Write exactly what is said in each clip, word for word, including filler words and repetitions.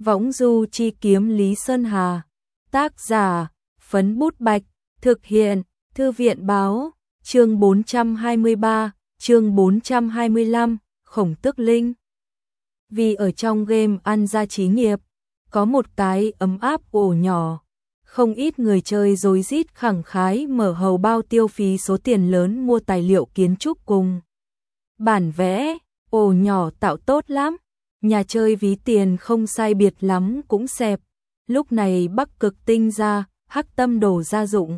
Võng du chi kiếm Lý Sơn Hà. Tác giả, Phấn Bút Bạch. Thực hiện, Thư viện báo. Chương bốn trăm hai mươi ba, chương bốn trăm hai mươi lăm, Khổng Tước Linh. Vì ở trong game ăn ra trí nghiệp, có một cái ấm áp ổ nhỏ. Không ít người chơi rối rít khẳng khái mở hầu bao tiêu phí số tiền lớn mua tài liệu kiến trúc cùng bản vẽ. Ổ nhỏ tạo tốt lắm, nhà chơi ví tiền không sai biệt lắm cũng xẹp. Lúc này Bắc Cực Tinh ra, Hắc Tâm đổ gia dụng.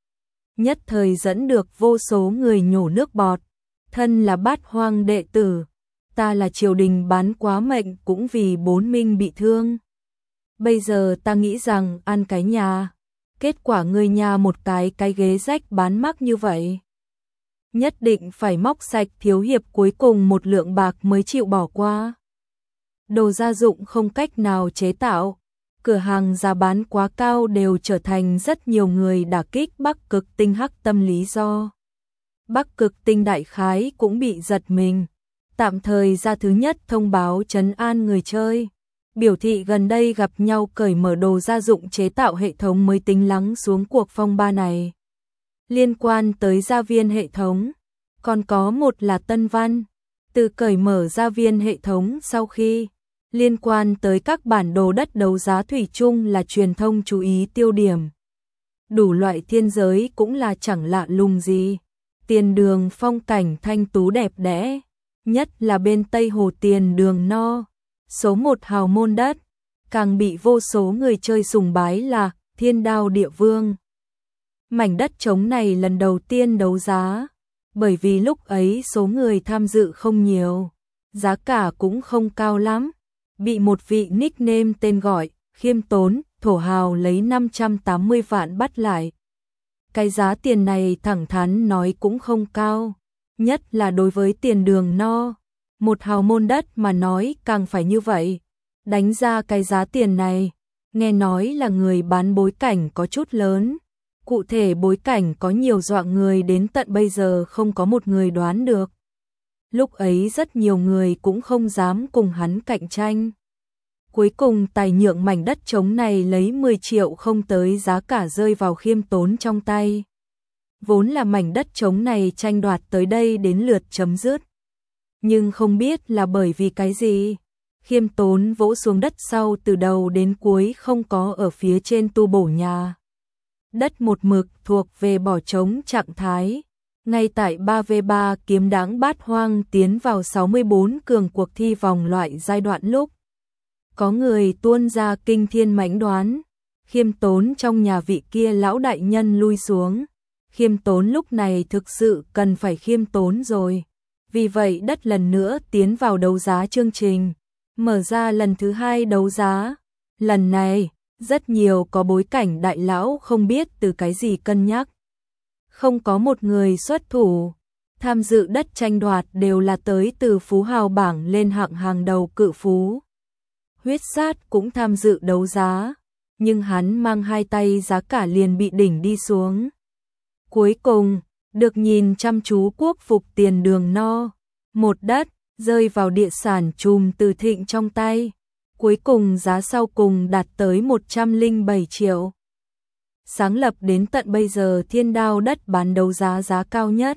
Nhất thời dẫn được vô số người nhổ nước bọt. Thân là Bát Hoang đệ tử, ta là triều đình bán quá mệnh cũng vì bốn minh bị thương. Bây giờ ta nghĩ rằng ăn cái nhà, kết quả người nhà một cái cái ghế rách bán mắc như vậy. Nhất định phải móc sạch thiếu hiệp cuối cùng một lượng bạc mới chịu bỏ qua. Đồ gia dụng không cách nào chế tạo, cửa hàng giá bán quá cao đều trở thành rất nhiều người đả kích Bắc Cực Tinh Hắc Tâm lý do. Bắc Cực Tinh đại khái cũng bị giật mình, tạm thời ra thứ nhất thông báo trấn an người chơi, biểu thị gần đây gặp nhau cởi mở đồ gia dụng chế tạo hệ thống mới tính lắng xuống cuộc phong ba này. Liên quan tới gia viên hệ thống, còn có một là Tân Văn, từ cởi mở gia viên hệ thống sau khi liên quan tới các bản đồ đất đấu giá thủy chung là truyền thông chú ý tiêu điểm. Đủ loại thiên giới cũng là chẳng lạ lùng gì. Tiền Đường phong cảnh thanh tú đẹp đẽ, nhất là bên Tây Hồ Tiền Đường No, số một hào môn đất, càng bị vô số người chơi sùng bái là Thiên Đao Địa Vương. Mảnh đất trống này lần đầu tiên đấu giá, bởi vì lúc ấy số người tham dự không nhiều, giá cả cũng không cao lắm, bị một vị nickname tên gọi khiêm tốn, thổ hào lấy năm trăm tám mươi vạn bắt lại. Cái giá tiền này thẳng thắn nói cũng không cao, nhất là đối với Tiền Đường No, một hào môn đất mà nói càng phải như vậy. Đánh ra cái giá tiền này, nghe nói là người bán bối cảnh có chút lớn. Cụ thể bối cảnh có nhiều dọa người đến tận bây giờ không có một người đoán được. Lúc ấy rất nhiều người cũng không dám cùng hắn cạnh tranh. Cuối cùng tài nhượng mảnh đất trống này lấy mười triệu không tới giá cả rơi vào khiêm tốn trong tay. Vốn là mảnh đất trống này tranh đoạt tới đây đến lượt chấm dứt. Nhưng không biết là bởi vì cái gì, khiêm tốn vỗ xuống đất sau từ đầu đến cuối không có ở phía trên tu bổ nhà. Đất một mực thuộc về bỏ trống trạng thái. Ngay tại ba vs ba kiếm đáng Bát Hoang tiến vào sáu mươi bốn cường cuộc thi vòng loại giai đoạn lúc, có người tuôn ra kinh thiên mãnh đoán, khiêm tốn trong nhà vị kia lão đại nhân lui xuống. Khiêm tốn lúc này thực sự cần phải khiêm tốn rồi. Vì vậy đất lần nữa tiến vào đấu giá chương trình, mở ra lần thứ hai đấu giá. Lần này, rất nhiều có bối cảnh đại lão không biết từ cái gì cân nhắc. Không có một người xuất thủ, tham dự đất tranh đoạt đều là tới từ phú hào bảng lên hạng hàng đầu cự phú. Huyết Sát cũng tham dự đấu giá, nhưng hắn mang hai tay giá cả liền bị đỉnh đi xuống. Cuối cùng, được nhìn chăm chú quốc phục Tiền Đường No, một đất, rơi vào địa sản trùm Từ Thịnh trong tay. Cuối cùng giá sau cùng đạt tới một trăm lẻ bảy triệu. Sáng lập đến tận bây giờ Thiên Đao đất bán đấu giá giá cao nhất.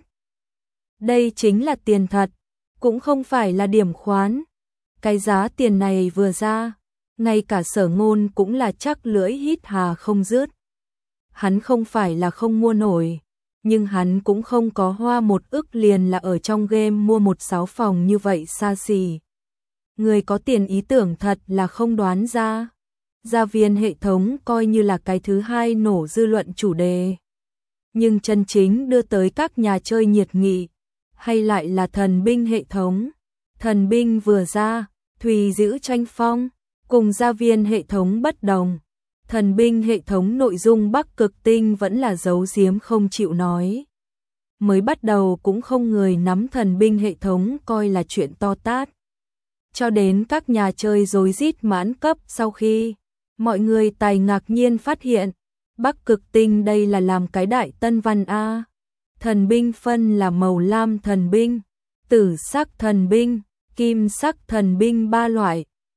Đây chính là tiền thật, cũng không phải là điểm khoán. Cái giá tiền này vừa ra, ngay cả Sở Ngôn cũng là chắc lưỡi hít hà không dứt. Hắn không phải là không mua nổi, nhưng hắn cũng không có hoa một ức liền là ở trong game mua một sáu phòng như vậy xa xỉ. Người có tiền ý tưởng thật là không đoán ra. Gia viên hệ thống coi như là cái thứ hai nổ dư luận chủ đề. Nhưng chân chính đưa tới các nhà chơi nhiệt nghị, hay lại là thần binh hệ thống. Thần binh vừa ra, Thùy giữ tranh phong, cùng gia viên hệ thống bất đồng. Thần binh hệ thống nội dung Bắc Cực Tinh vẫn là giấu giếm không chịu nói. Mới bắt đầu cũng không người nắm thần binh hệ thống coi là chuyện to tát. Cho đến các nhà chơi rối rít mãn cấp sau khi mọi người tài ngạc nhiên phát hiện Bắc Cực Tinh đây là làm cái đại Tân Văn A. Thần binh phân là màu lam thần binh, tử sắc thần binh, kim sắc thần binh ba loại.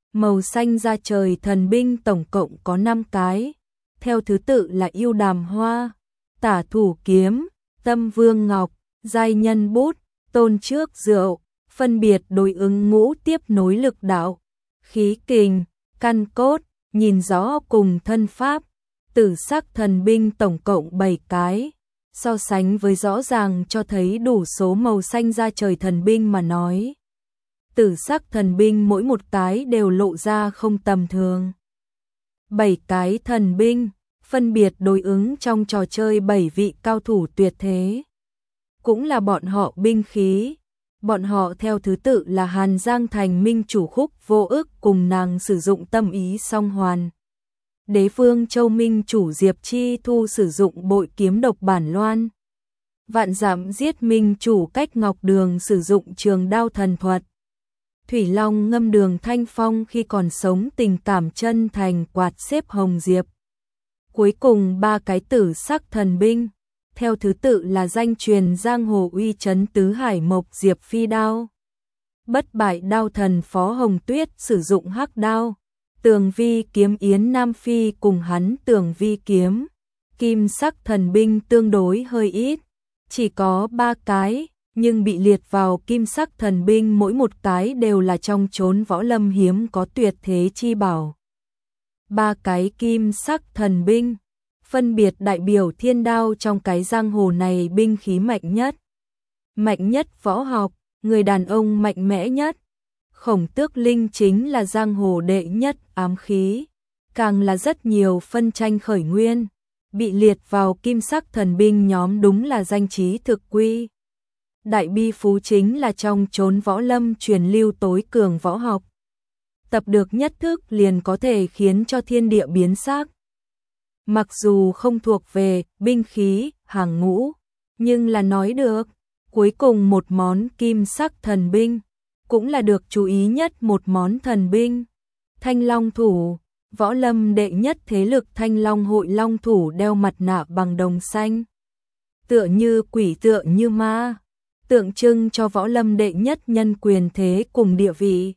Màu xanh da trời thần binh tổng cộng có năm cái, theo thứ tự là Yêu Đàm Hoa, Tả Thủ Kiếm, Tâm Vương Ngọc, Giai Nhân Bút, Tôn Trước Rượu, phân biệt đối ứng ngũ tiếp nối lực đạo, khí kình, căn cốt, nhìn rõ cùng thân pháp. Tử sắc thần binh tổng cộng bảy cái, so sánh với rõ ràng cho thấy đủ số màu xanh da trời thần binh mà nói. Tử sắc thần binh mỗi một cái đều lộ ra không tầm thường. Bảy cái thần binh, phân biệt đối ứng trong trò chơi bảy vị cao thủ tuyệt thế. Cũng là bọn họ binh khí. Bọn họ theo thứ tự là Hàn Giang Thành Minh Chủ Khúc Vô Ức cùng nàng sử dụng tâm ý song hoàn. Đế Vương Châu Minh Chủ Diệp Chi Thu sử dụng bội kiếm độc bản loan. Vạn Dặm Giết Minh Chủ Cách Ngọc Đường sử dụng trường đao thần thuật. Thủy Long Ngâm Đường Thanh Phong khi còn sống tình cảm chân thành quạt xếp hồng diệp. Cuối cùng ba cái tử sắc thần binh, theo thứ tự là danh truyền giang hồ uy chấn tứ hải mộc diệp phi đao. Bất bại đao thần Phó Hồng Tuyết sử dụng hắc đao. Tường vi kiếm Yến Nam Phi cùng hắn tường vi kiếm. Kim sắc thần binh tương đối hơi ít, chỉ có ba cái, nhưng bị liệt vào kim sắc thần binh mỗi một cái đều là trong chốn võ lâm hiếm có tuyệt thế chi bảo. Ba cái kim sắc thần binh, phân biệt đại biểu thiên đao trong cái giang hồ này binh khí mạnh nhất. Mạnh nhất võ học, người đàn ông mạnh mẽ nhất. Khổng Tước Linh chính là giang hồ đệ nhất ám khí, càng là rất nhiều phân tranh khởi nguyên, bị liệt vào kim sắc thần binh nhóm đúng là danh trí thực quy. Đại bi phú chính là trong chốn võ lâm truyền lưu tối cường võ học. Tập được nhất thức liền có thể khiến cho thiên địa biến sắc. Mặc dù không thuộc về binh khí, hàng ngũ, nhưng là nói được, cuối cùng một món kim sắc thần binh, cũng là được chú ý nhất một món thần binh. Thanh Long Thủ, võ lâm đệ nhất thế lực Thanh Long Hội Long Thủ đeo mặt nạ bằng đồng xanh. Tựa như quỷ tựa như ma, tượng trưng cho võ lâm đệ nhất nhân quyền thế cùng địa vị.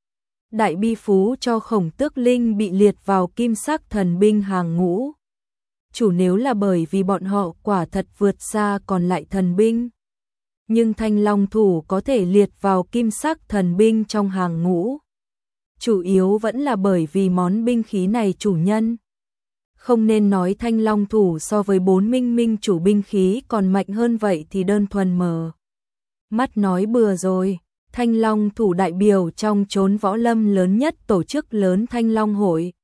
Đại bi phú cho Khổng Tước Linh bị liệt vào kim sắc thần binh hàng ngũ. Chủ nếu là bởi vì bọn họ quả thật vượt xa còn lại thần binh. Nhưng Thanh Long Thủ có thể liệt vào kim sắc thần binh trong hàng ngũ. Chủ yếu vẫn là bởi vì món binh khí này chủ nhân. Không nên nói Thanh Long Thủ so với bốn minh minh chủ binh khí còn mạnh hơn vậy thì đơn thuần mờ mắt nói bừa rồi. Thanh Long Thủ đại biểu trong chốn võ lâm lớn nhất tổ chức lớn Thanh Long Hội.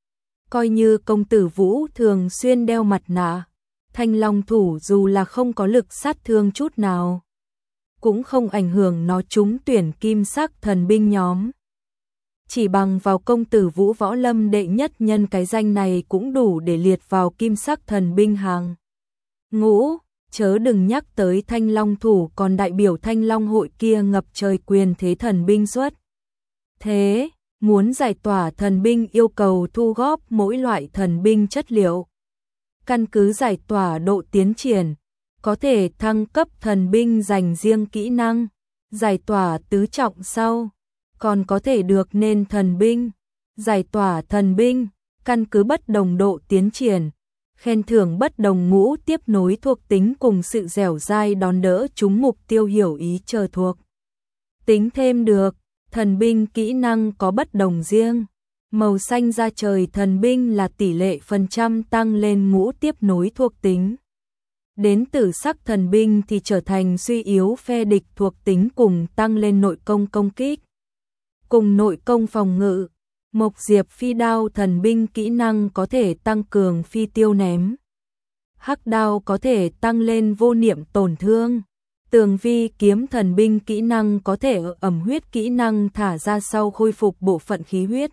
Coi như công tử Vũ thường xuyên đeo mặt nạ, Thanh Long Thủ dù là không có lực sát thương chút nào, cũng không ảnh hưởng nó trúng tuyển kim sắc thần binh nhóm. Chỉ bằng vào công tử Vũ võ lâm đệ nhất nhân cái danh này cũng đủ để liệt vào kim sắc thần binh hàng ngũ, chớ đừng nhắc tới Thanh Long Thủ còn đại biểu Thanh Long Hội kia ngập trời quyền thế thần binh xuất. Thế, muốn giải tỏa thần binh yêu cầu thu góp mỗi loại thần binh chất liệu. Căn cứ giải tỏa độ tiến triển, có thể thăng cấp thần binh dành riêng kỹ năng, giải tỏa tứ trọng sau, còn có thể được nên thần binh, giải tỏa thần binh, căn cứ bất đồng độ tiến triển, khen thưởng bất đồng ngũ tiếp nối thuộc tính cùng sự dẻo dai đón đỡ chúng mục tiêu hiểu ý chờ thuộc. Tính thêm được, thần binh kỹ năng có bất đồng riêng. Màu xanh da trời thần binh là tỷ lệ phần trăm tăng lên ngũ tiếp nối thuộc tính. Đến tử sắc thần binh thì trở thành suy yếu phe địch thuộc tính cùng tăng lên nội công công kích. Cùng nội công phòng ngự, Mộc Diệp phi đao thần binh kỹ năng có thể tăng cường phi tiêu ném. Hắc đao có thể tăng lên vô niệm tổn thương. Tường vi kiếm thần binh kỹ năng có thể ẩm huyết kỹ năng thả ra sau khôi phục bộ phận khí huyết.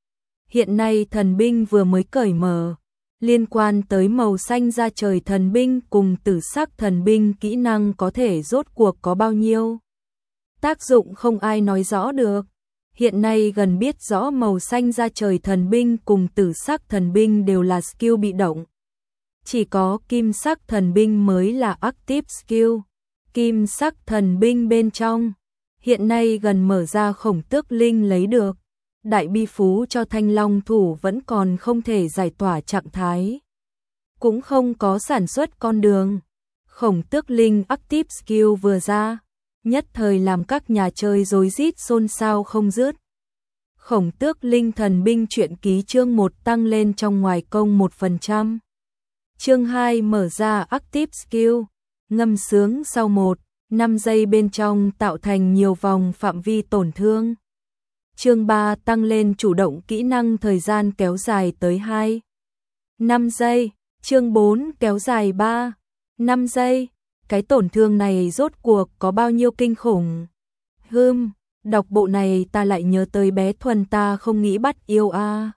Hiện nay thần binh vừa mới cởi mở, liên quan tới màu xanh da trời thần binh cùng tử sắc thần binh kỹ năng có thể rốt cuộc có bao nhiêu. Tác dụng không ai nói rõ được. Hiện nay gần biết rõ màu xanh da trời thần binh cùng tử sắc thần binh đều là skill bị động. Chỉ có kim sắc thần binh mới là active skill. Kim sắc thần binh bên trong, hiện nay gần mở ra Khổng Tước Linh lấy được. đại bi phú cho Thanh Long thủ vẫn còn không thể giải tỏa trạng thái. Cũng không có sản xuất con đường. Khổng Tước Linh Active Skill vừa ra, nhất thời làm các nhà chơi rối rít xôn xao không dứt. Khổng Tước Linh Thần Binh truyện ký chương một tăng lên trong ngoài công một phần trăm. Chương hai mở ra Active Skill, ngâm sướng sau một, năm giây bên trong tạo thành nhiều vòng phạm vi tổn thương. Chương ba tăng lên chủ động kỹ năng thời gian kéo dài tới hai, năm giây. Chương bốn kéo dài ba, năm giây. Cái tổn thương này rốt cuộc có bao nhiêu kinh khủng? Hừm, đọc bộ này ta lại nhớ tới bé Thuần ta không nghĩ bắt yêu a. À.